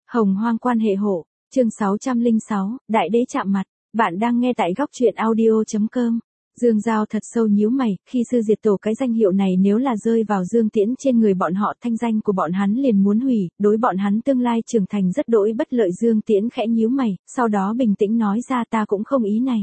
Hồng hoang quan hệ hộ, chương 606, Đại đế chạm mặt, bạn đang nghe tại góc truyện audio.com. Dương Giao thật sâu nhíu mày, khi sư diệt tổ cái danh hiệu này nếu là rơi vào Dương Tiễn trên người bọn họ, thanh danh của bọn hắn liền muốn hủy, đối bọn hắn tương lai trưởng thành rất đỗi bất lợi. Dương Tiễn khẽ nhíu mày, sau đó bình tĩnh nói ra, ta cũng không ý này.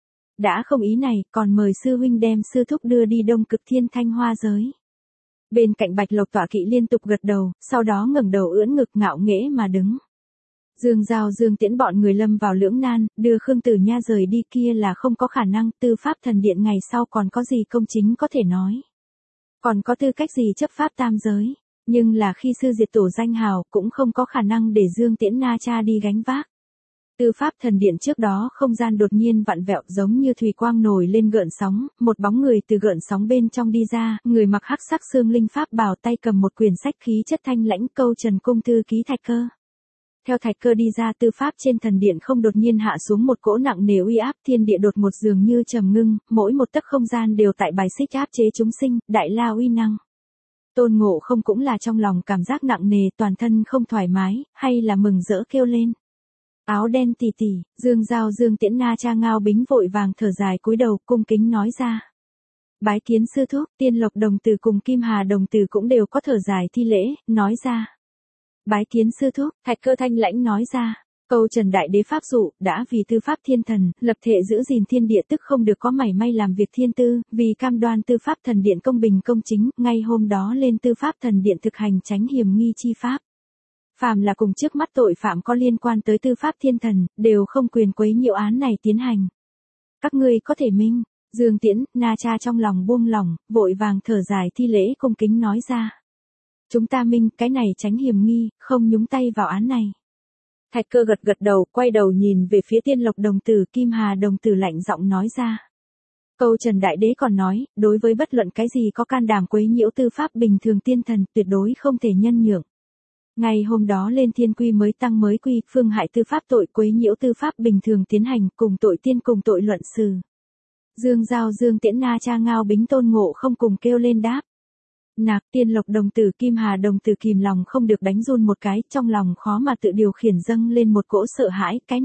Đã không ý này, còn mời sư huynh đem sư thúc đưa đi Đông Cực Thiên Thanh Hoa giới. Bên cạnh Bạch Lộc tọa kỵ liên tục gật đầu, sau đó ngẩng đầu ưỡn ngực ngạo nghễ mà đứng. Dương Giao Dương Tiễn bọn người lâm vào lưỡng nan, đưa Khương Tử Nha rời đi kia là không có khả năng, Tư Pháp Thần Điện ngày sau còn có gì công chính có thể nói. Còn có tư cách gì chấp pháp tam giới, nhưng là khi sư diệt tổ danh hào cũng không có khả năng để Dương Tiễn Na Cha đi gánh vác. Tư Pháp Thần Điện trước đó không gian đột nhiên vặn vẹo giống như thủy quang nổi lên gợn sóng, một bóng người từ gợn sóng bên trong đi ra, người mặc hắc sắc xương linh pháp bào, tay cầm một quyển sách, khí chất thanh lãnh, câu trần cung thư ký Thạch Cơ. Theo Thạch Cơ đi ra, tư pháp trên thần điện không đột nhiên hạ xuống một cỗ nặng nề uy áp, thiên địa đột một dường như trầm ngưng, mỗi một tấc không gian đều tại bài xích áp chế chúng sinh, đại la uy năng. Tôn Ngộ Không cũng là trong lòng cảm giác nặng nề, toàn thân không thoải mái, hay là mừng rỡ kêu lên. Áo đen tì tì, Dương Giao Dương Tiễn Na Cha Ngao Bính vội vàng thở dài cúi đầu cung kính nói ra. Bái kiến sư thúc. Tiên Lộc đồng tử cùng Kim Hà đồng tử cũng đều có thở dài thi lễ, nói ra. Bái kiến sư thúc. Thạch Cơ thanh lãnh nói ra. Câu trần đại đế pháp dụ, đã vì tư pháp thiên thần, lập thệ giữ gìn thiên địa, tức không được có mảy may làm việc thiên tư, vì cam đoan tư pháp thần điện công bình công chính, ngay hôm đó lên tư pháp thần điện thực hành tránh hiểm nghi chi pháp. Phàm là cùng trước mắt tội phạm có liên quan tới tư pháp thiên thần, đều không quyền quấy nhiễu án này tiến hành. Các ngươi có thể minh. Dương Tiễn, Na Cha trong lòng buông lỏng, vội vàng thở dài thi lễ cung kính nói ra. Chúng ta minh, cái này tránh hiểm nghi, không nhúng tay vào án này. Thạch Cơ gật gật đầu, quay đầu nhìn về phía Tiên Lộc đồng tử, Kim Hà đồng tử lạnh giọng nói ra. Câu trần đại đế còn nói, đối với bất luận cái gì có can đảm quấy nhiễu tư pháp bình thường tiên thần, tuyệt đối không thể nhân nhượng. Ngày hôm đó lên thiên quy mới tăng mới quy, phương hại tư pháp tội quấy nhiễu tư pháp bình thường tiến hành, cùng tội tiên cùng tội luận xử. Dương Giao Dương Tiễn Na Cha Ngao Bính Tôn Ngộ Không cùng kêu lên đáp. Nạc. Tiên Lộc đồng tử Kim Hà đồng tử kìm lòng không được đánh run một cái, trong lòng khó mà tự điều khiển dâng lên một cỗ sợ hãi, cái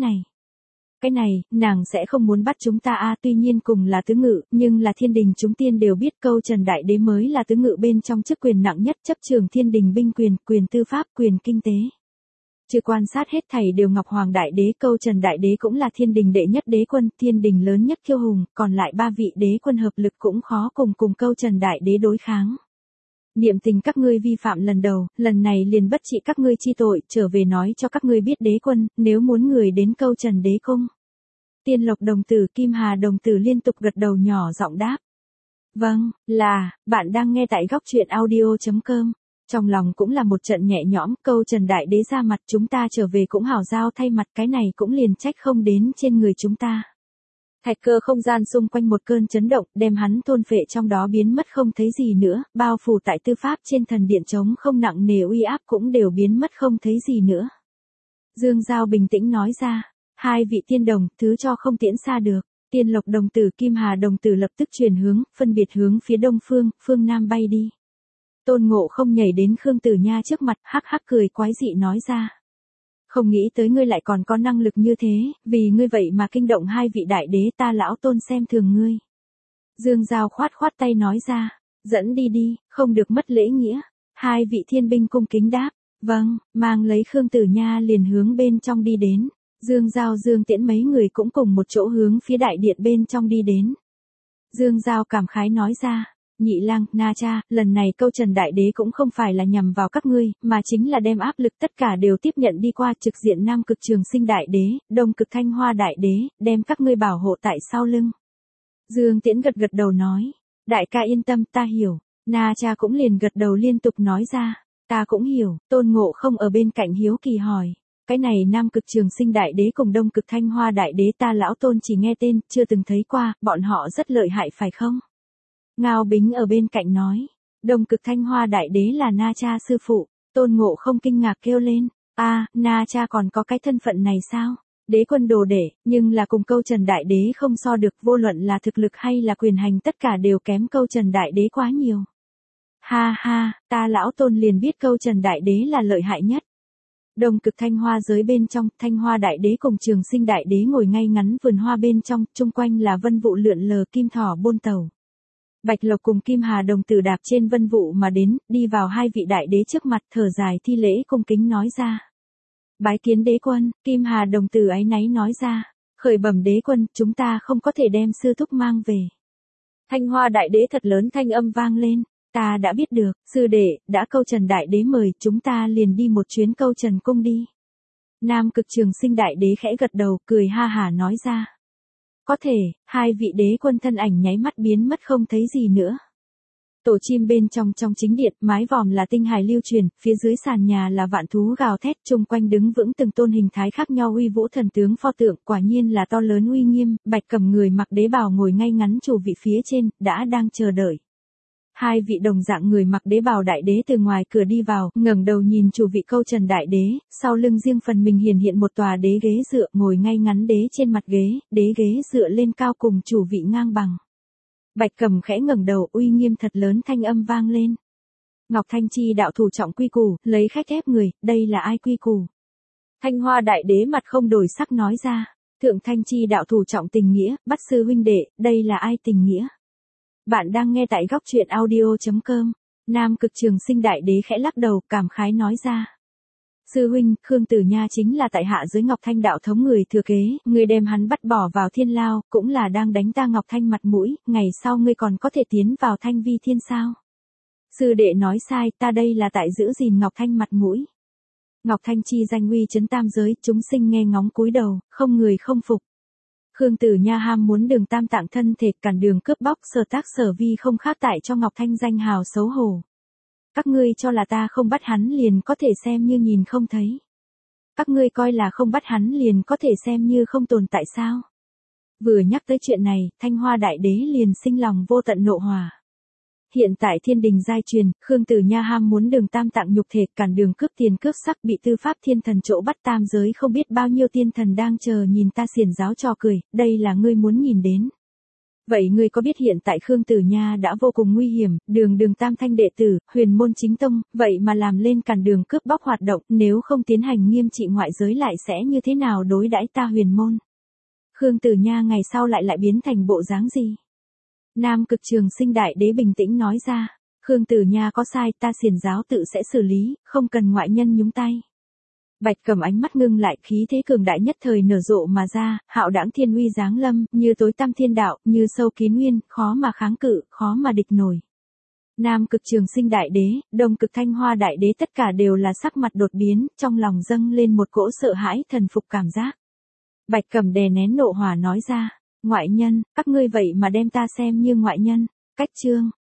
này, nàng sẽ không muốn bắt chúng ta tuy nhiên cùng là tứ ngự, nhưng là thiên đình chúng tiên đều biết câu trần đại đế mới là tứ ngự bên trong chức quyền nặng nhất, chấp trường thiên đình binh quyền, quyền tư pháp, quyền kinh tế. Trừ quan sát hết thảy đều Ngọc Hoàng đại đế, câu trần đại đế cũng là thiên đình đệ nhất đế quân, thiên đình lớn nhất kiêu hùng, còn lại ba vị đế quân hợp lực cũng khó cùng câu trần đại đế đối kháng. Niệm tình các ngươi vi phạm lần đầu, lần này liền bất trị các ngươi chi tội, trở về nói cho các ngươi biết đế quân, nếu muốn người đến câu trần đế cung. Tiên Lộc đồng tử Kim Hà đồng tử liên tục gật đầu nhỏ giọng đáp. Vâng, bạn đang nghe tại góc truyện audio.com. Trong lòng cũng là một trận nhẹ nhõm, câu trần đại đế ra mặt, chúng ta trở về cũng hảo giao thay mặt, cái này cũng liền trách không đến trên người chúng ta. Thạch Cơ không gian xung quanh một cơn chấn động, đem hắn thôn phệ trong đó biến mất không thấy gì nữa, bao phủ tại tư pháp trên thần điện trống không nặng nề uy áp cũng đều biến mất không thấy gì nữa. Dương Giao bình tĩnh nói ra, hai vị tiên đồng, thứ cho không tiễn xa được. Tiên Lộc đồng tử Kim Hà đồng tử lập tức chuyển hướng, phân biệt hướng phía đông phương, phương nam bay đi. Tôn Ngộ Không nhảy đến Khương Tử Nha trước mặt, hắc hắc cười quái dị nói ra. Không nghĩ tới ngươi lại còn có năng lực như thế, vì ngươi vậy mà kinh động hai vị đại đế, ta lão Tôn xem thường ngươi. Dương Giao khoát tay nói ra, dẫn đi, không được mất lễ nghĩa. Hai vị thiên binh cung kính đáp, vâng, mang lấy Khương Tử Nha liền hướng bên trong đi đến. Dương Giao Dương Tiễn mấy người cũng cùng một chỗ hướng phía đại điện bên trong đi đến. Dương Giao cảm khái nói ra. Nhị lang, Na Cha, lần này câu trần đại đế cũng không phải là nhằm vào các ngươi, mà chính là đem áp lực tất cả đều tiếp nhận đi qua, trực diện Nam Cực Trường Sinh đại đế, Đông Cực Thanh Hoa đại đế, đem các ngươi bảo hộ tại sau lưng. Dương Tiễn gật đầu nói, đại ca yên tâm, ta hiểu. Na Cha cũng liền gật đầu liên tục nói ra, ta cũng hiểu. Tôn Ngộ Không ở bên cạnh hiếu kỳ hỏi, cái này Nam Cực Trường Sinh đại đế cùng Đông Cực Thanh Hoa đại đế ta lão Tôn chỉ nghe tên, chưa từng thấy qua, bọn họ rất lợi hại phải không? Ngao Bính ở bên cạnh nói, Đông Cực Thanh Hoa đại đế là Na Cha sư phụ. Tôn Ngộ Không kinh ngạc kêu lên, Na Cha còn có cái thân phận này sao? Đế quân đồ đệ, nhưng là cùng câu trần đại đế không so được, vô luận là thực lực hay là quyền hành tất cả đều kém câu trần đại đế quá nhiều. Ha ha, ta lão Tôn liền biết câu trần đại đế là lợi hại nhất. Đông Cực Thanh Hoa giới bên trong, Thanh Hoa Đại Đế cùng Trường Sinh Đại Đế ngồi ngay ngắn vườn hoa bên trong, chung quanh là vân vụ lượn lờ kim thỏ bôn tàu. Bạch Lộc cùng Kim Hà đồng tử đạp trên vân vụ mà đến, đi vào hai vị đại đế trước mặt, thở dài thi lễ cung kính nói ra. Bái kiến đế quân, Kim Hà đồng tử áy náy nói ra. Khởi bẩm đế quân, chúng ta không có thể đem sư thúc mang về. Thanh Hoa Đại Đế thật lớn thanh âm vang lên. Ta đã biết được, sư đệ, đã câu Trần Đại Đế mời, chúng ta liền đi một chuyến câu Trần cung đi. Nam Cực Trường Sinh Đại Đế khẽ gật đầu, cười ha hả nói ra. Có thể, hai vị đế quân thân ảnh nháy mắt biến mất không thấy gì nữa. Tổ chim bên trong chính điện, mái vòm là tinh hải lưu truyền, phía dưới sàn nhà là vạn thú gào thét, chung quanh đứng vững từng tôn hình thái khác nhau uy vũ thần tướng pho tượng, quả nhiên là to lớn uy nghiêm, Bạch Cầm người mặc đế bào ngồi ngay ngắn chủ vị phía trên, đã đang chờ đợi. Hai vị đồng dạng người mặc đế bào đại đế từ ngoài cửa đi vào, ngẩng đầu nhìn chủ vị câu Trần Đại Đế, sau lưng riêng phần mình hiện một tòa đế ghế dựa, ngồi ngay ngắn đế trên mặt ghế, đế ghế dựa lên cao cùng chủ vị ngang bằng. Bạch Cầm khẽ ngẩng đầu, uy nghiêm thật lớn thanh âm vang lên. Ngọc Thanh Chi đạo thủ trọng quy củ, lấy khách ép người, đây là ai quy củ? Thanh Hoa Đại Đế mặt không đổi sắc nói ra, Thượng Thanh Chi đạo thủ trọng tình nghĩa, bắt sư huynh đệ, đây là ai tình nghĩa? Bạn đang nghe tại góc truyện audio.com. Nam Cực Trường Sinh Đại Đế khẽ lắc đầu, cảm khái nói ra. Sư huynh, Khương Tử Nha chính là tại hạ giới Ngọc Thanh đạo thống người thừa kế, ngươi đem hắn bắt bỏ vào thiên lao, cũng là đang đánh ta Ngọc Thanh mặt mũi, ngày sau ngươi còn có thể tiến vào Thanh Vi Thiên sao? Sư đệ nói sai, ta đây là tại giữ gìn Ngọc Thanh mặt mũi. Ngọc Thanh chi danh uy chấn tam giới, chúng sinh nghe ngóng cúi đầu, không người không phục. Khương Tử Nha ham muốn Đường Tam Tạng thân thể, cản đường cướp bóc, sở tác sở vi không khác tại cho Ngọc Thanh danh hào xấu hổ. Các ngươi cho là ta không bắt hắn liền có thể xem như nhìn không thấy. Các ngươi coi là không bắt hắn liền có thể xem như không tồn tại sao? Vừa nhắc tới chuyện này, Thanh Hoa Đại Đế liền sinh lòng vô tận nộ hỏa. Hiện tại thiên đình giai truyền, Khương Tử Nha ham muốn Đường Tam Tạng nhục thể, cản đường cướp tiền cướp sắc, bị tư pháp thiên thần chỗ bắt, tam giới không biết bao nhiêu tiên thần đang chờ nhìn ta xiển giáo trò cười, đây là ngươi muốn nhìn đến. Vậy ngươi có biết hiện tại Khương Tử Nha đã vô cùng nguy hiểm, đường tam thanh đệ tử, huyền môn chính tông, vậy mà làm lên cản đường cướp bóc hoạt động, nếu không tiến hành nghiêm trị ngoại giới lại sẽ như thế nào đối đãi ta huyền môn? Khương Tử Nha ngày sau lại biến thành bộ dáng gì? Nam Cực Trường Sinh Đại Đế bình tĩnh nói ra, Khương Tử Nha có sai, ta xiển giáo tự sẽ xử lý, không cần ngoại nhân nhúng tay. Bạch Cầm ánh mắt ngưng lại, khí thế cường đại nhất thời nở rộ mà ra, hạo đãng thiên uy giáng lâm, như tối tăm thiên đạo, như sâu kín nguyên, khó mà kháng cự, khó mà địch nổi. Nam Cực Trường Sinh Đại Đế, Đông Cực Thanh Hoa Đại Đế tất cả đều là sắc mặt đột biến, trong lòng dâng lên một cỗ sợ hãi thần phục cảm giác. Bạch Cầm đè nén nộ hỏa nói ra, ngoại nhân, các ngươi vậy mà đem ta xem như ngoại nhân. Cách chương,